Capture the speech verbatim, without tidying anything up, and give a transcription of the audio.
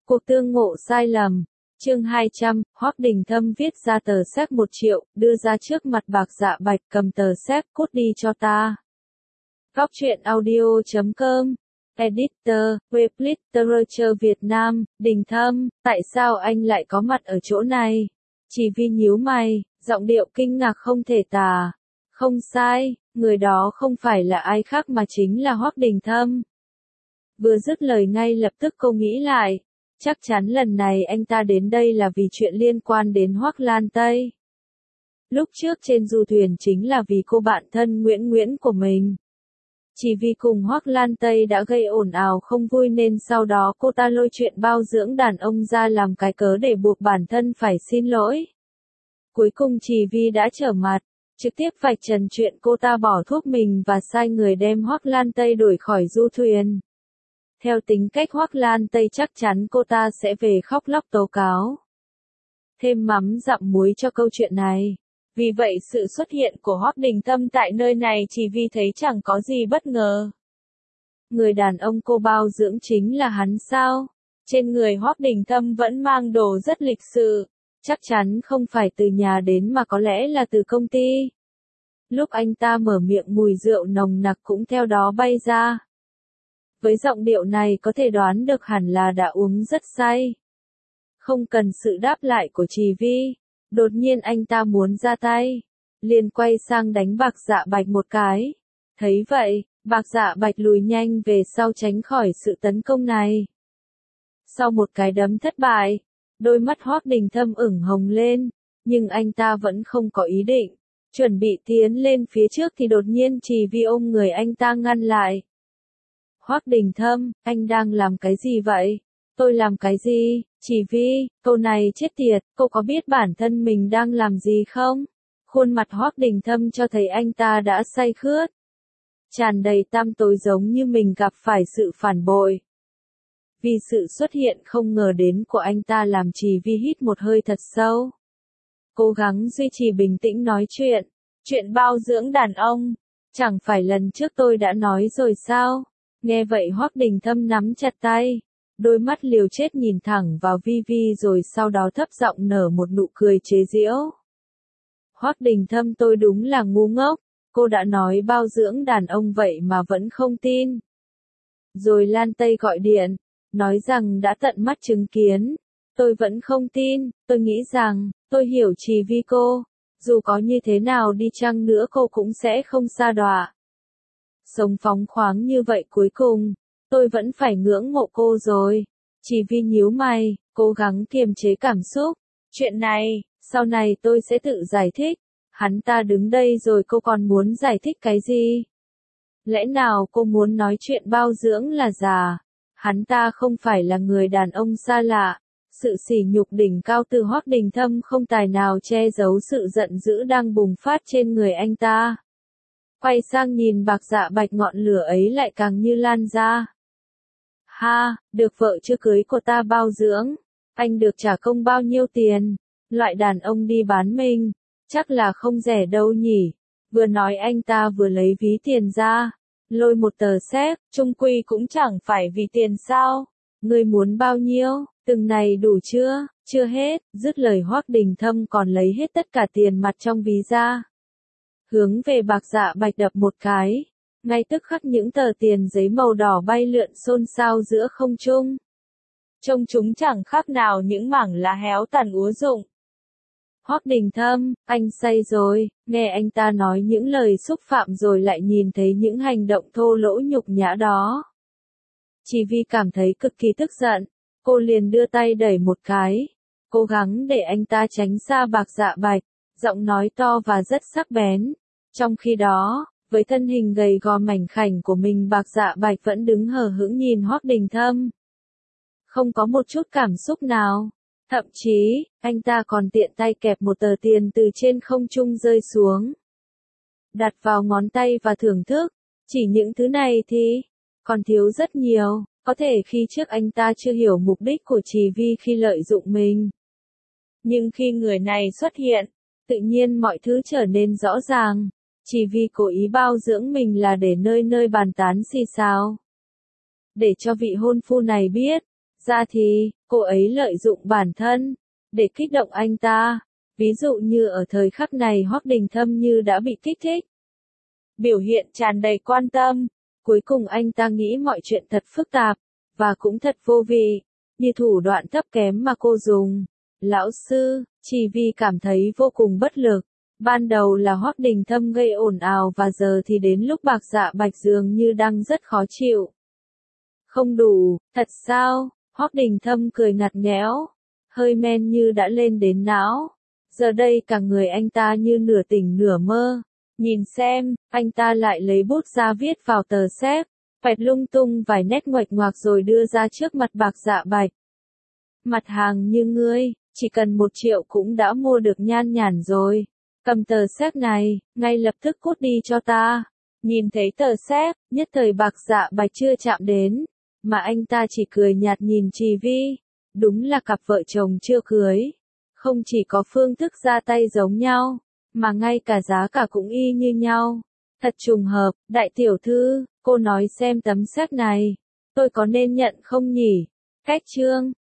Cuộc tương ngộ sai lầm. Chương hai trăm, Hoắc Đình Thâm viết ra tờ séc một triệu, đưa ra trước mặt Bạc Dạ Bạch, cầm tờ séc, cút đi cho ta. Góc truyện audio chấm com, Editor, web Literature Việt Nam, Đình Thâm, tại sao anh lại có mặt ở chỗ này? Chỉ vì nhíu mày, giọng điệu kinh ngạc không thể tả. Không sai, người đó không phải là ai khác mà chính là Hoắc Đình Thâm. Vừa dứt lời ngay lập tức cô nghĩ lại. Chắc chắn lần này anh ta đến đây là vì chuyện liên quan đến Hoắc Lan Tây. Lúc trước trên du thuyền chính là vì cô bạn thân Nguyễn Nguyễn của mình. Chỉ vì cùng Hoắc Lan Tây đã gây ồn ào không vui nên sau đó cô ta lôi chuyện bao dưỡng đàn ông ra làm cái cớ để buộc bản thân phải xin lỗi. Cuối cùng Chỉ Vi đã trở mặt, trực tiếp vạch trần chuyện cô ta bỏ thuốc mình và sai người đem Hoắc Lan Tây đuổi khỏi du thuyền. Theo tính cách Hoắc Lan Tây chắc chắn cô ta sẽ về khóc lóc tố cáo. Thêm mắm dặm muối cho câu chuyện này. Vì vậy sự xuất hiện của Hoắc Đình Thâm tại nơi này Chỉ Vi thấy chẳng có gì bất ngờ. Người đàn ông cô bao dưỡng chính là hắn sao? Trên người Hoắc Đình Thâm vẫn mang đồ rất lịch sự. Chắc chắn không phải từ nhà đến mà có lẽ là từ công ty. Lúc anh ta mở miệng mùi rượu nồng nặc cũng theo đó bay ra. Với giọng điệu này có thể đoán được hẳn là đã uống rất say. Không cần sự đáp lại của Chỉ Vi, đột nhiên anh ta muốn ra tay, liền quay sang đánh Bạc Dạ Bạch một cái. Thấy vậy, Bạc Dạ Bạch lùi nhanh về sau tránh khỏi sự tấn công này. Sau một cái đấm thất bại, đôi mắt Hoắc Đình Thâm ửng hồng lên, nhưng anh ta vẫn không có ý định, chuẩn bị tiến lên phía trước thì đột nhiên Chỉ Vi ôm người anh ta ngăn lại. Hoắc Đình Thâm, anh đang làm cái gì vậy? Tôi làm cái gì? Chỉ Vi, câu này chết tiệt, cô có biết bản thân mình đang làm gì không? Khuôn mặt Hoắc Đình Thâm cho thấy anh ta đã say khướt. Tràn đầy tăm tối giống như mình gặp phải sự phản bội. Vì sự xuất hiện không ngờ đến của anh ta làm Chỉ Vi hít một hơi thật sâu. Cố gắng duy trì bình tĩnh nói chuyện. Chuyện bao dưỡng đàn ông. Chẳng phải lần trước tôi đã nói rồi sao? Nghe vậy Hoắc Đình Thâm nắm chặt tay, đôi mắt liều chết nhìn thẳng vào Vi Vi rồi sau đó thấp giọng nở một nụ cười chế giễu. Hoắc Đình Thâm, tôi đúng là ngu ngốc, cô đã nói bao dưỡng đàn ông vậy mà vẫn không tin. Rồi Lan Tây gọi điện, nói rằng đã tận mắt chứng kiến, tôi vẫn không tin, tôi nghĩ rằng, tôi hiểu Chỉ Vi cô, dù có như thế nào đi chăng nữa cô cũng sẽ không sa đọa. Sống phóng khoáng như vậy cuối cùng, tôi vẫn phải ngưỡng mộ cô rồi. Chỉ Vi nhíu mày, cố gắng kiềm chế cảm xúc. Chuyện này, sau này tôi sẽ tự giải thích. Hắn ta đứng đây rồi cô còn muốn giải thích cái gì? Lẽ nào cô muốn nói chuyện bao dưỡng là giả? Hắn ta không phải là người đàn ông xa lạ. Sự sỉ nhục đỉnh cao từ Hoắc Đình Thâm không tài nào che giấu sự giận dữ đang bùng phát trên người anh ta. Quay sang nhìn Bạc Dạ Bạch, ngọn lửa ấy lại càng như lan ra. Ha, được vợ chưa cưới của ta bao dưỡng, anh được trả công bao nhiêu tiền? Loại đàn ông đi bán mình, chắc là không rẻ đâu nhỉ. Vừa nói anh ta vừa lấy ví tiền ra, lôi một tờ séc, chung quy cũng chẳng phải vì tiền sao? Ngươi muốn bao nhiêu? Từng này đủ chưa? Chưa hết. Dứt lời Hoắc Đình Thâm còn lấy hết tất cả tiền mặt trong ví ra. Hướng về Bạc Dạ Bạch đập một cái, ngay tức khắc những tờ tiền giấy màu đỏ bay lượn xôn xao giữa không trung. Trông chúng chẳng khác nào những mảng lá héo tàn úa rụng. Hoắc Đình Thâm, anh say rồi, nghe anh ta nói những lời xúc phạm rồi lại nhìn thấy những hành động thô lỗ nhục nhã đó. Chỉ vì cảm thấy cực kỳ tức giận, cô liền đưa tay đẩy một cái, cố gắng để anh ta tránh xa Bạc Dạ Bạch, giọng nói to và rất sắc bén. Trong khi đó, với thân hình gầy gò mảnh khảnh của mình, Bạc Dạ Bạch vẫn đứng hờ hững nhìn Hoắc Đình Thâm. Không có một chút cảm xúc nào. Thậm chí, anh ta còn tiện tay kẹp một tờ tiền từ trên không trung rơi xuống. Đặt vào ngón tay và thưởng thức. Chỉ những thứ này thì, còn thiếu rất nhiều. Có thể khi trước anh ta chưa hiểu mục đích của Chỉ Vi khi lợi dụng mình. Nhưng khi người này xuất hiện, tự nhiên mọi thứ trở nên rõ ràng. Chỉ vì cố ý bao dưỡng mình là để nơi nơi bàn tán xì xào. Để cho vị hôn phu này biết, ra thì, cô ấy lợi dụng bản thân, để kích động anh ta. Ví dụ như ở thời khắc này Hoắc Đình Thâm như đã bị kích thích. Biểu hiện tràn đầy quan tâm. Cuối cùng anh ta nghĩ mọi chuyện thật phức tạp, và cũng thật vô vị, như thủ đoạn thấp kém mà cô dùng. Lão sư, chỉ vì cảm thấy vô cùng bất lực. Ban đầu là Hoắc Đình Thâm gây ồn ào và giờ thì đến lúc Bạc Dạ Bạch dường như đang rất khó chịu. Không đủ, thật sao? Hoắc Đình Thâm cười ngặt nghẽo, hơi men như đã lên đến não. Giờ đây cả người anh ta như nửa tỉnh nửa mơ. Nhìn xem, anh ta lại lấy bút ra viết vào tờ séc, vạch lung tung vài nét nguệch ngoạc rồi đưa ra trước mặt Bạc Dạ Bạch. Mặt hàng như ngươi, chỉ cần một triệu cũng đã mua được nhan nhản rồi. Cầm tờ séc này, ngay lập tức cút đi cho ta. Nhìn thấy tờ séc, nhất thời Bạc Dạ Bạch chưa chạm đến, mà anh ta chỉ cười nhạt nhìn Trì Vi. Đúng là cặp vợ chồng chưa cưới. Không chỉ có phương thức ra tay giống nhau, mà ngay cả giá cả cũng y như nhau. Thật trùng hợp, đại tiểu thư, cô nói xem tấm séc này, tôi có nên nhận không nhỉ? Cách chương